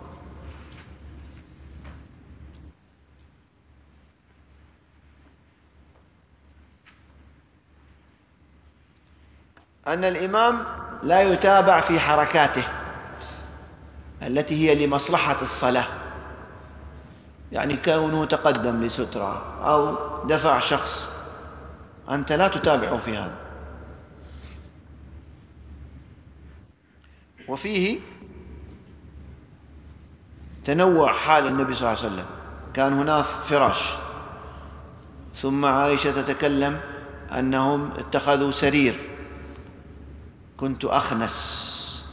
أن الإمام لا يتابع في حركاته التي هي لمصلحة الصلاة، يعني كونه تقدم لسترة أو دفع شخص، أنت لا تتابعه في هذا. وفيه تنوع حال النبي صلى الله عليه وسلم. كان هناك فراش، ثم عائشة تتكلم أنهم اتخذوا سرير، كنت أخنس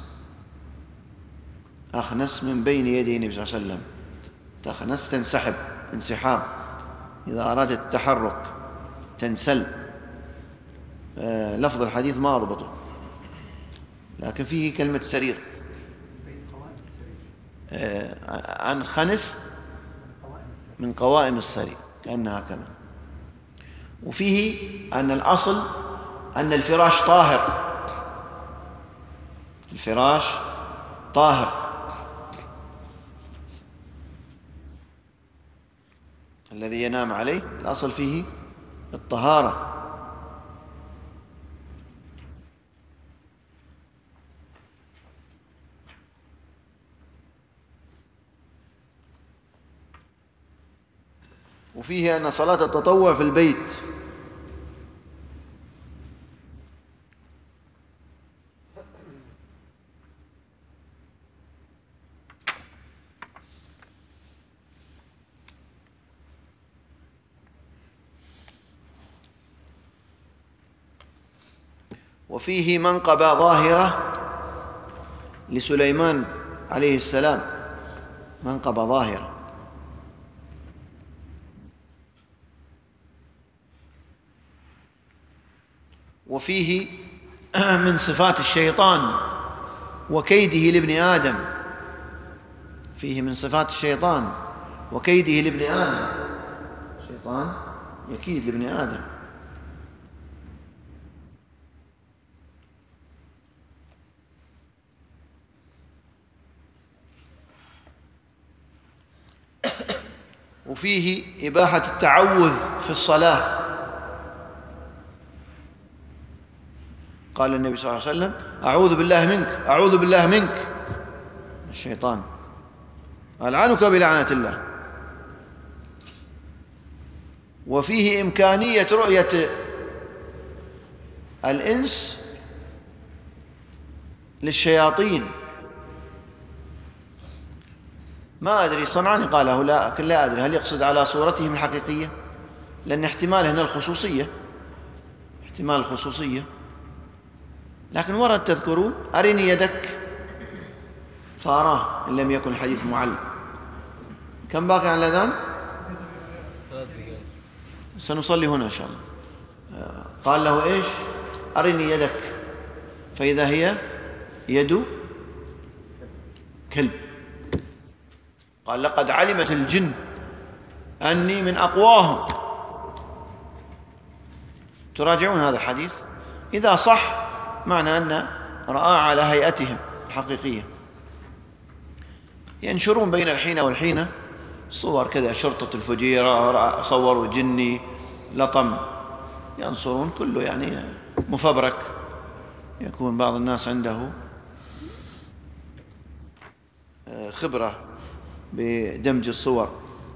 أخنس من بين يدي النبي صلى الله عليه وسلم. تخنس تنسحب انسحاب، إذا أرادت التحرك تنسل. آه لفظ الحديث ما أضبطه، لكن فيه كلمة سرير. آه أنخنس من قوائم السرير، كأنها كذا. وفيه أن الأصل أن الفراش طاهر، الفراش طاهر الذي ينام عليه، الأصل فيه الطهارة. وفيه أن صلاة التطوع في البيت وفيه منقبة ظاهرة لسليمان عليه السلام، منقبة ظاهرة. وفيه من صفات الشيطان وكيده لابن آدم، فيه من صفات الشيطان وكيده لابن آدم، الشيطان يكيد لابن آدم. وفيه إباحة التعوذ في الصلاة. قال النبي صلى الله عليه وسلم: أعوذ بالله منك، أعوذ بالله منك، الشيطان ألعنك بلعنة الله. وفيه إمكانية رؤية الإنس للشياطين. ما أدري، صنعاني قاله، لا لكن لا أدري هل يقصد على صورتهم الحقيقية، لأن احتمال هنا الخصوصية، احتمال الخصوصية. لكن ورد تذكرون: أرني يدك، فأراه إن لم يكن الحديث معل. كم باقي على الأذان؟ ثلاث دقائق. سنصلي هنا إن شاء الله. قال له إيش؟ أرني يدك، فإذا هي يد كلب. قال لقد علمت الجن أني من أقواهم. تراجعون هذا الحديث، إذا صح معنى أن رأى على هيئتهم الحقيقية. ينشرون بين الحين والحين صور كذا، شرطة الفجيرة صوروا جني لطم، ينصرون كله يعني مفبرك. يكون بعض الناس عنده خبرة بدمج الصور.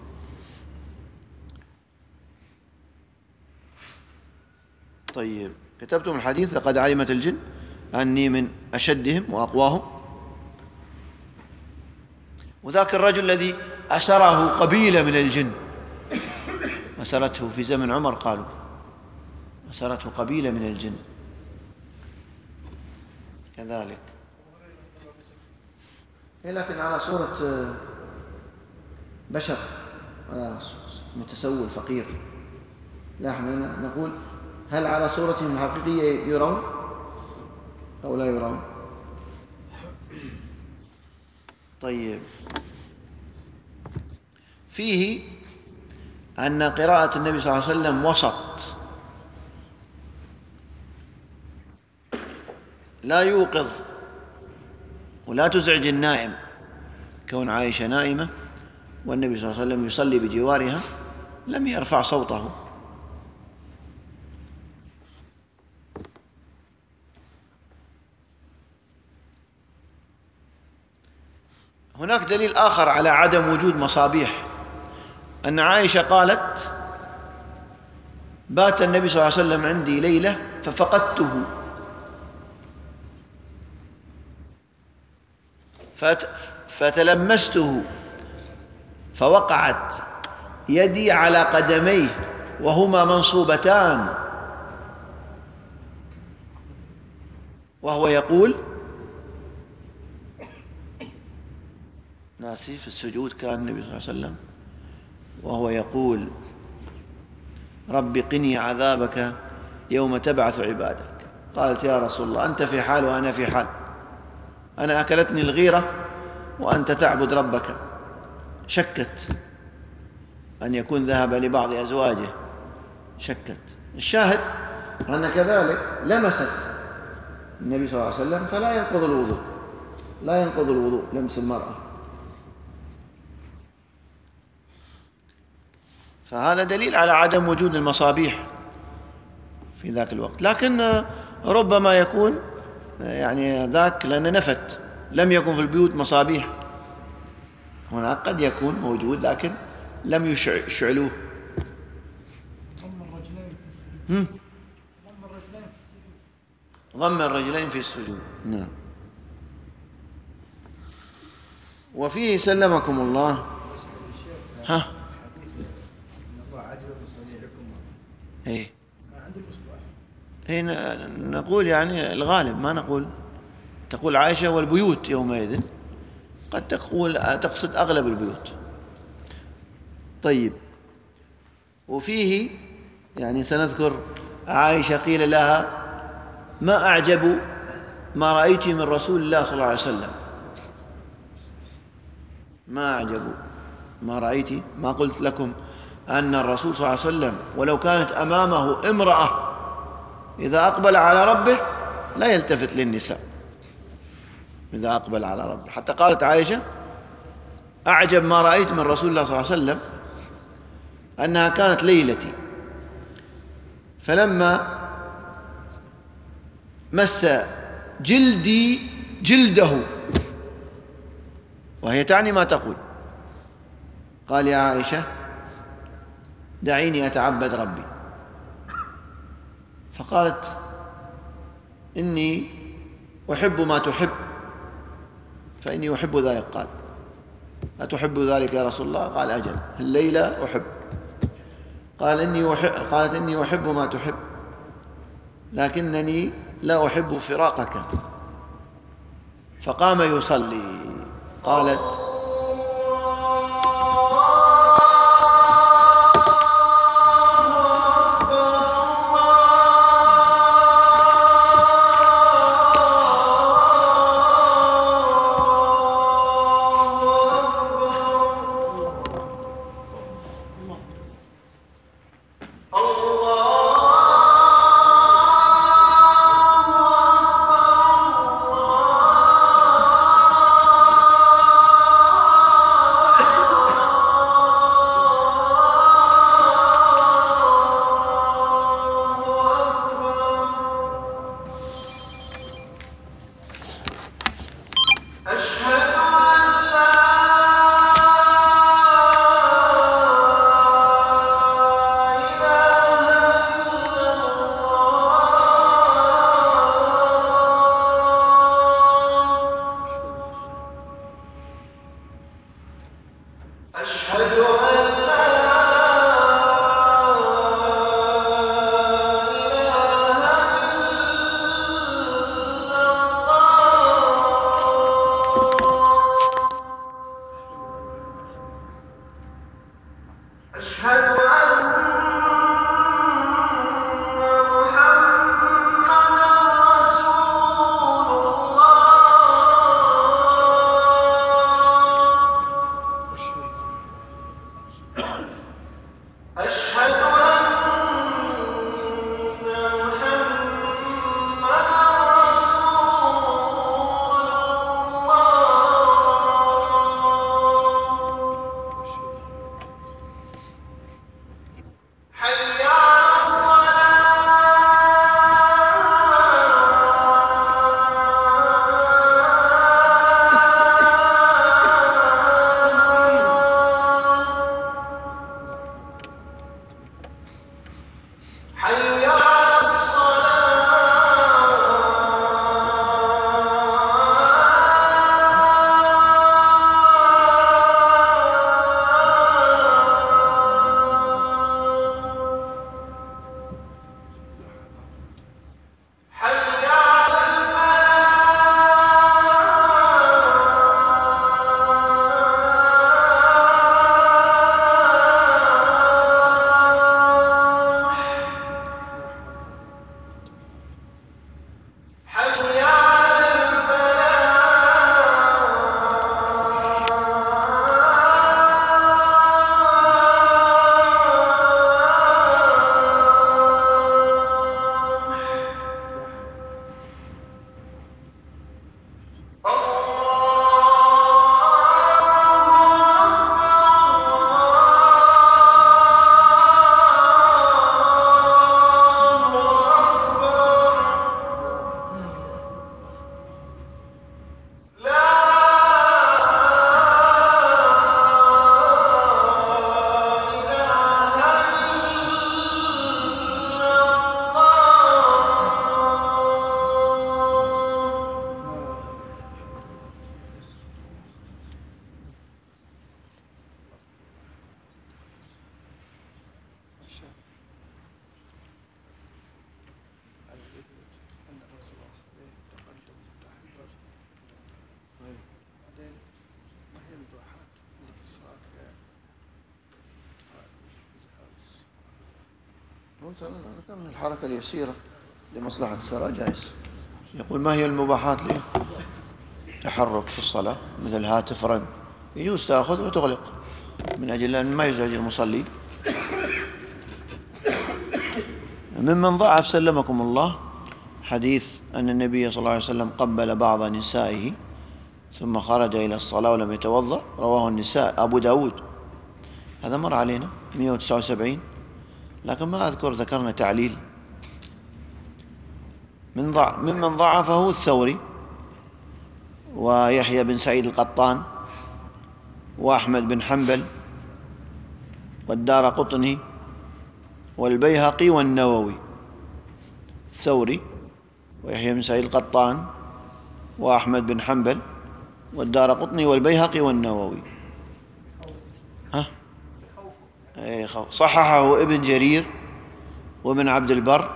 طيب، كتبتم الحديث لقد علمت الجن أني من أشدهم وأقواهم. وذاك الرجل الذي أسره قبيلة من الجن، أسرته في زمن عمر، قالوا أسرته قبيلة من الجن كذلك، لكن على صورة بشر، على متسول فقير. لا، احنا نقول هل على صورتهم الحقيقية يرون أو لا يرون؟ طيب، فيه أن قراءة النبي صلى الله عليه وسلم وسط، لا يوقظ ولا تزعج النائم، كون عائشة نائمة والنبي صلى الله عليه وسلم يصلي بجوارها لم يرفع صوته. هناك دليل آخر على عدم وجود مصابيح، أن عائشة قالت بات النبي صلى الله عليه وسلم عندي ليلة ففقدته، فتلمسته فوقعت يدي على قدميه وهما منصوبتان، وهو يقول ناسي في السجود، كان النبي صلى الله عليه وسلم وهو يقول رب قني عذابك يوم تبعث عبادك. قالت يا رسول الله أنت في حال وأنا في حال، أنا أكلتني الغيرة وأنت تعبد ربك. شكت أن يكون ذهب لبعض أزواجه، شكت. الشاهد أن كذلك لمست النبي صلى الله عليه وسلم، فلا ينقض الوضوء، لا ينقض الوضوء لمس المرأة. فهذا دليل على عدم وجود المصابيح في ذاك الوقت. لكن ربما يكون يعني ذاك لأن نفت، لم يكن في البيوت مصابيح. هناك قد يكون موجود لكن لم يشعلوه. ضم الرجلين في السجود. ضم الرجلين في السجود. ضم الرجلين في السجود، نعم. وفيه سلمكم الله ها ايه ايه نقول يعني الغالب، ما نقول تقول عائشة والبيوت يومئذ، قد تقول تقصد أغلب البيوت. طيب، وفيه يعني سنذكر عائشة قيل لها ما أعجب ما رأيت من رسول الله صلى الله عليه وسلم، ما أعجب ما رأيت، ما قلت لكم أن الرسول صلى الله عليه وسلم ولو كانت أمامه امرأة إذا أقبل على ربه لا يلتفت للنساء، إذا أقبل على ربه. حتى قالت عائشة أعجب ما رأيت من رسول الله صلى الله عليه وسلم أنها كانت ليلتي، فلما مس جلدي جلده، وهي تعني ما تقول، قال يا عائشة دعيني أتعبد ربي. فقالت إني أحب ما تحب فإني أحب ذلك. قال أتحب ذلك يا رسول الله؟ قال أجل، الليلة أحب. قال إني أحب قالت إني أحب ما تحب لكنني لا أحب فراقك. فقام يصلي قالت: من الحركة اليسيرة لمصلحة الصلاة جائز. يقول: ما هي المباحات لتحرك في الصلاة مثل هاتف رن؟ يجوز تأخذ وتغلق من أجل أن ما يزعج المصلي. ممن ضعف سلمكم الله حديث أن النبي صلى الله عليه وسلم قبل بعض نسائه ثم خرج إلى الصلاة ولم يتوضأ، رواه النساء أبو داود. هذا مر علينا مئة وتسعة وسبعين، لكن ما أذكر ذكرنا تعليل. من ضع ممن ضعفه الثوري ويحيى بن سعيد القطان وأحمد بن حنبل والدارقطني والبيهقي والنووي. الثوري ويحيى بن سعيد القطان وأحمد بن حنبل والدارقطني والبيهقي والنووي. ها؟ صححه ابن جرير وابن عبد البر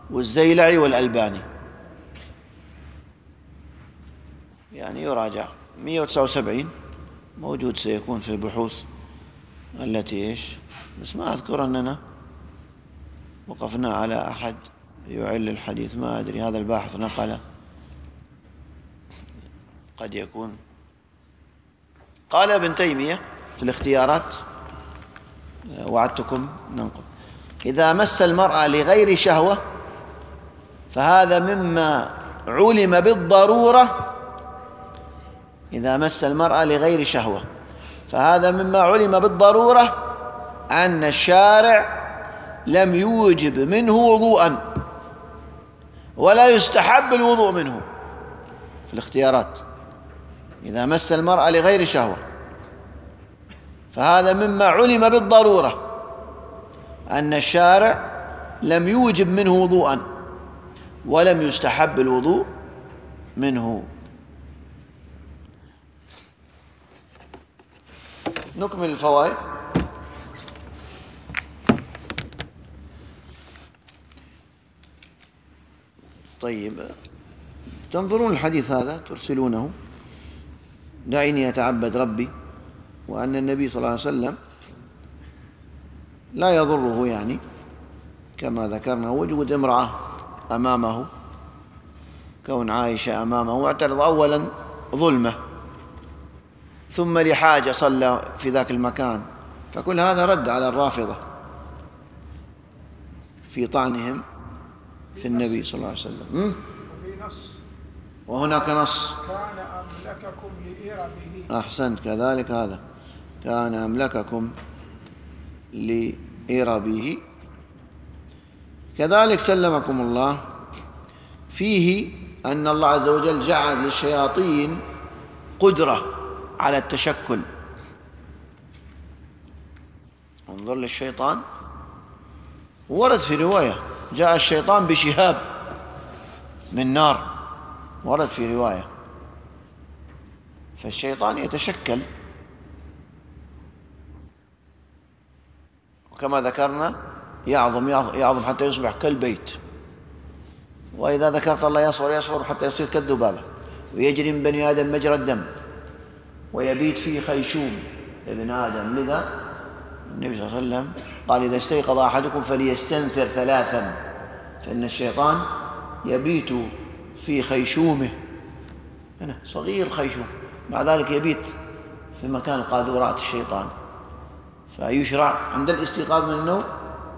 والزيلعي والألباني، يعني يراجع. مئة وتسعة وسبعين موجود سيكون في البحوث التي إيش، بس ما أذكر أننا وقفنا على أحد يعل الحديث، ما أدري هذا الباحث نقله، قد يكون. قال ابن تيمية في الاختيارات، وعدتكم ننقل: إذا مس المرأة لغير شهوة فهذا مما علم بالضرورة إذا مس المرأة لغير شهوة فهذا مما علم بالضرورة أن الشارع لم يوجب منه وضوءا ولا يستحب الوضوء منه. في الاختيارات: إذا مس المرأة لغير شهوة فهذا مما علم بالضرورة أن الشارع لم يوجب منه وضوءا ولم يستحب الوضوء منه. نكمل الفوائد. طيب، تنظرون الحديث هذا ترسلونه: دعيني أتعبد ربي، وأن النبي صلى الله عليه وسلم لا يضره يعني كما ذكرنا وجود امرأة أمامه، كون عائشة أمامه، واعترض أولا ظلمه، ثم لحاجة صلى في ذاك المكان، فكل هذا رد على الرافضة في طعنهم في النبي صلى الله عليه وسلم. وفي نص وهناك نص: كان أملككم لإربه. أحسنت، كذلك هذا: كان أملككم لإربه. كذلك سلمكم الله فيه أن الله عز وجل جعل للشياطين قدرة على التشكل. انظر للشيطان، ورد في رواية: جاء الشيطان بشهاب من نار، ورد في رواية. فالشيطان يتشكل، وكما ذكرنا يعظم يعظم حتى يصبح كالبيت، وإذا ذكرت الله يصغر يصغر حتى يصير كالذبابة، ويجري من بني آدم مجرى الدم، ويبيت فيه خيشوم ابن آدم. لذا النبي صلى الله عليه وسلم قال: إذا استيقظ أحدكم فليستنثر ثلاثا، فإن الشيطان يبيت في خيشومه، هنا صغير خيشوم، مع ذلك يبيت في مكان القاذورات الشيطان. فيشرع عند الاستيقاظ من النوم،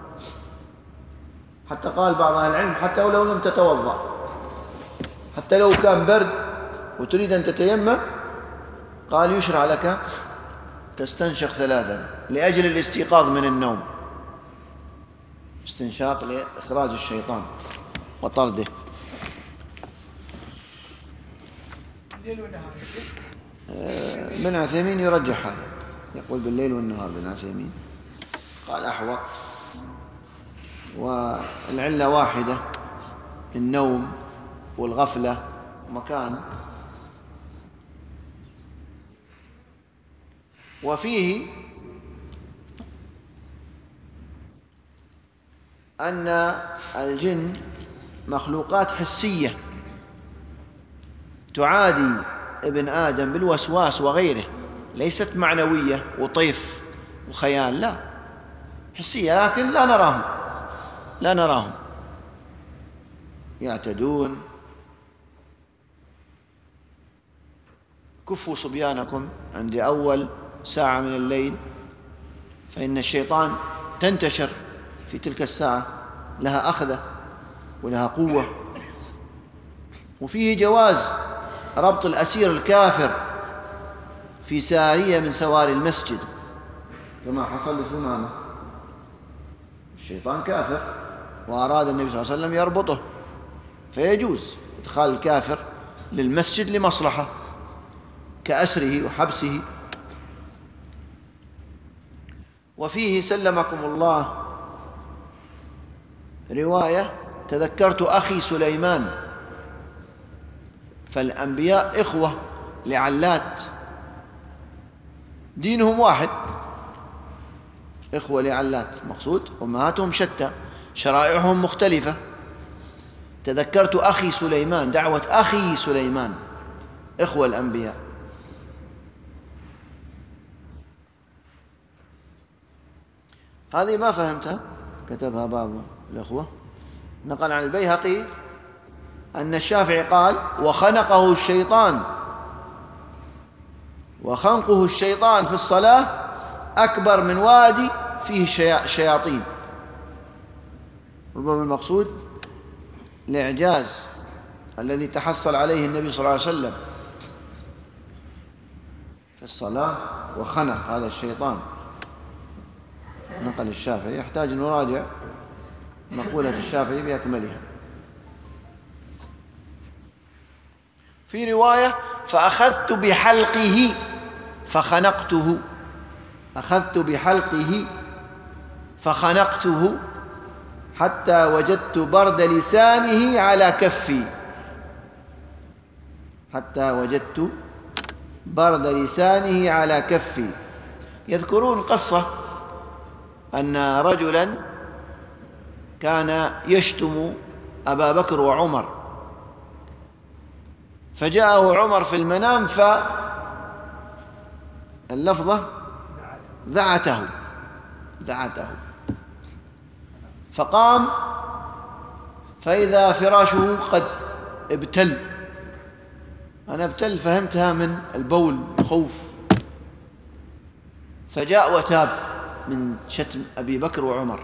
حتى قال بعض أهل العلم: حتى ولو لم تتوضأ، حتى لو كان برد وتريد أن تتيمم، قال يشرع لك تستنشق ثلاثا لأجل الاستيقاظ من النوم، استنشاق لإخراج الشيطان وطرده. ابن عثيمين يرجح هذا، يقول بالليل والنهار. ابن عثيمين قال أحوط، والعلة واحدة: النوم والغفلة مكان. وفيه أن الجن مخلوقات حسية تعادي ابن آدم بالوسواس وغيره، ليست معنوية وطيف وخيال، لا، حسية، لكن لا نراهم لا نراهم يعتدون. كفوا صبيانكم عند أول ساعة من الليل، فإن الشيطان تنتشر في تلك الساعة، لها أخذة ولها قوة. وفيه جواز ربط الأسير الكافر في سارية من سواري المسجد، كما حصل لثمامة. الشيطان كافر وأراد النبي صلى الله عليه وسلم يربطه، فيجوز إدخال الكافر للمسجد لمصلحة كأسره وحبسه. وفيه سلمكم الله رواية: تذكرت أخي سليمان، فالأنبياء إخوة لعلات، دينهم واحد، إخوة لعلات، مقصود أمهاتهم شتى، شرائعهم مختلفة. تذكرت أخي سليمان، دعوة أخي سليمان، إخوة الأنبياء. هذه ما فهمتها، كتبها بعض الأخوة. نقل عن البيهقي أن الشافعي قال: وخنقه الشيطان، وخنقه الشيطان في الصلاة أكبر من وادي فيه شياطين. ربما المقصود الإعجاز الذي تحصل عليه النبي صلى الله عليه وسلم في الصلاة، وخنق هذا الشيطان. نقل الشافعي، يحتاج أن نراجع مقولة الشافعي بأكملها. في رواية: فأخذت بحلقه فخنقته، أخذت بحلقه فخنقته حتى وجدت برد لسانه على كفي، حتى وجدت برد لسانه على كفي. يذكرون قصة أن رجلا كان يشتم أبا بكر وعمر، فجاءه عمر في المنام فاللفظة ذعته ذعته فقام فإذا فراشه قد ابتل. أنا ابتل فهمتها من البول، خوف، فجاء وتاب من شتم أبي بكر وعمر.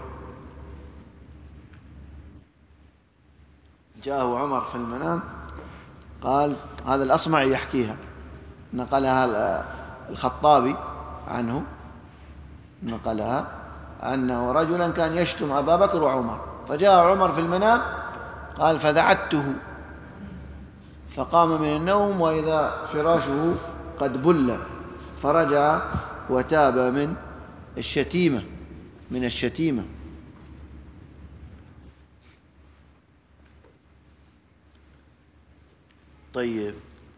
جاءه عمر في المنام قال، هذا الأصمعي يحكيها، نقلها الخطابي عنه، نقلها أنه رجلا كان يشتم أبا بكر وعمر، فجاء عمر في المنام قال: فذعته، فقام من النوم وإذا فراشه قد بل، فرجع وتاب من الشتيمة من الشتيمة طيب،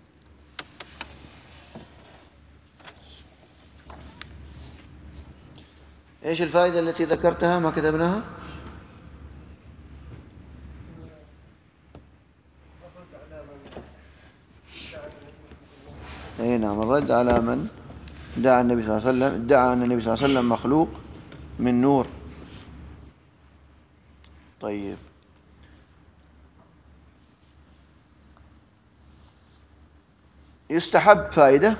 إيش الفائدة التي ذكرتها ما كتبناها؟ أي نعم، الرد على من ادعى النبي صلى الله عليه وسلم ادعى أن النبي صلى الله عليه وسلم مخلوق من نور. طيب، يستحب فائدة،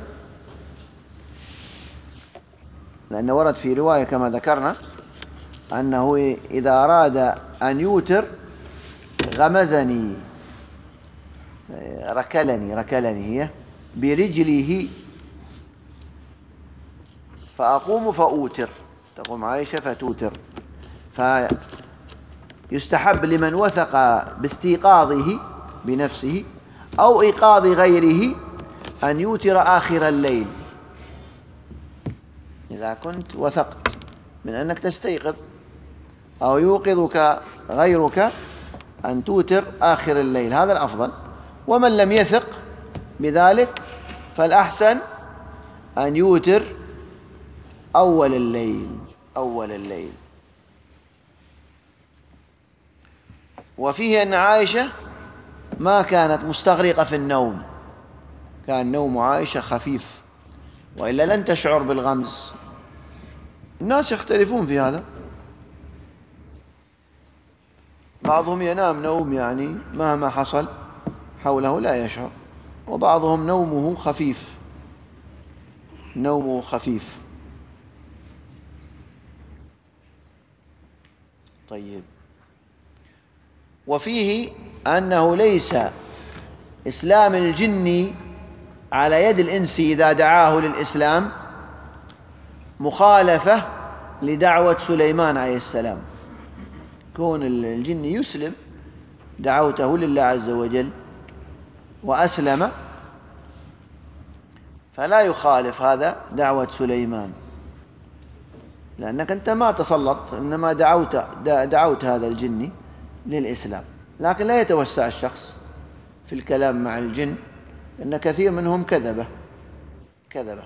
لأنه ورد في رواية كما ذكرنا أنه إذا أراد أن يوتر غمزني ركلني ركلني هي برجله فأقوم فأوتر، تقوم عائشة فتوتر. فيستحب لمن وثق باستيقاظه بنفسه أو إيقاظ غيره أن يوتر آخر الليل، إذا كنت وثقت من أنك تستيقظ أو يوقظك غيرك أن توتر آخر الليل، هذا الأفضل. ومن لم يثق بذلك فالأحسن أن يوتر أول الليل أول الليل وفيه أن عائشة ما كانت مستغرقة في النوم، كان نوم عائشة خفيف، وإلا لن تشعر بالغمز. الناس يختلفون في هذا، بعضهم ينام نوم يعني مهما حصل حوله لا يشعر، وبعضهم نومه خفيف نومه خفيف طيب، وفيه أنه ليس إسلام الجن على يد الإنس إذا دعاه للإسلام مخالفة لدعوة سليمان عليه السلام. كون الجن يسلم دعوته لله عز وجل وأسلم فلا يخالف هذا دعوة سليمان، لأنك أنت ما تسلط، إنما دعوت دعوت هذا الجن للإسلام. لكن لا يتوسع الشخص في الكلام مع الجن، لأن كثير منهم كذبة كذبة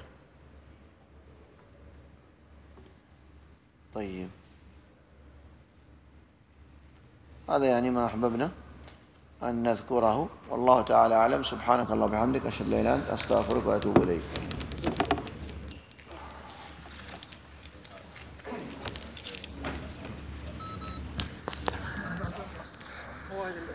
طيب، هذا يعني ما أحببنا أن نذكره، والله تعالى أعلم. سبحانك اللهم وبحمدك، أشهد أن لا إله إلا أنت، أستغفرك وأتوب إليك. فوائد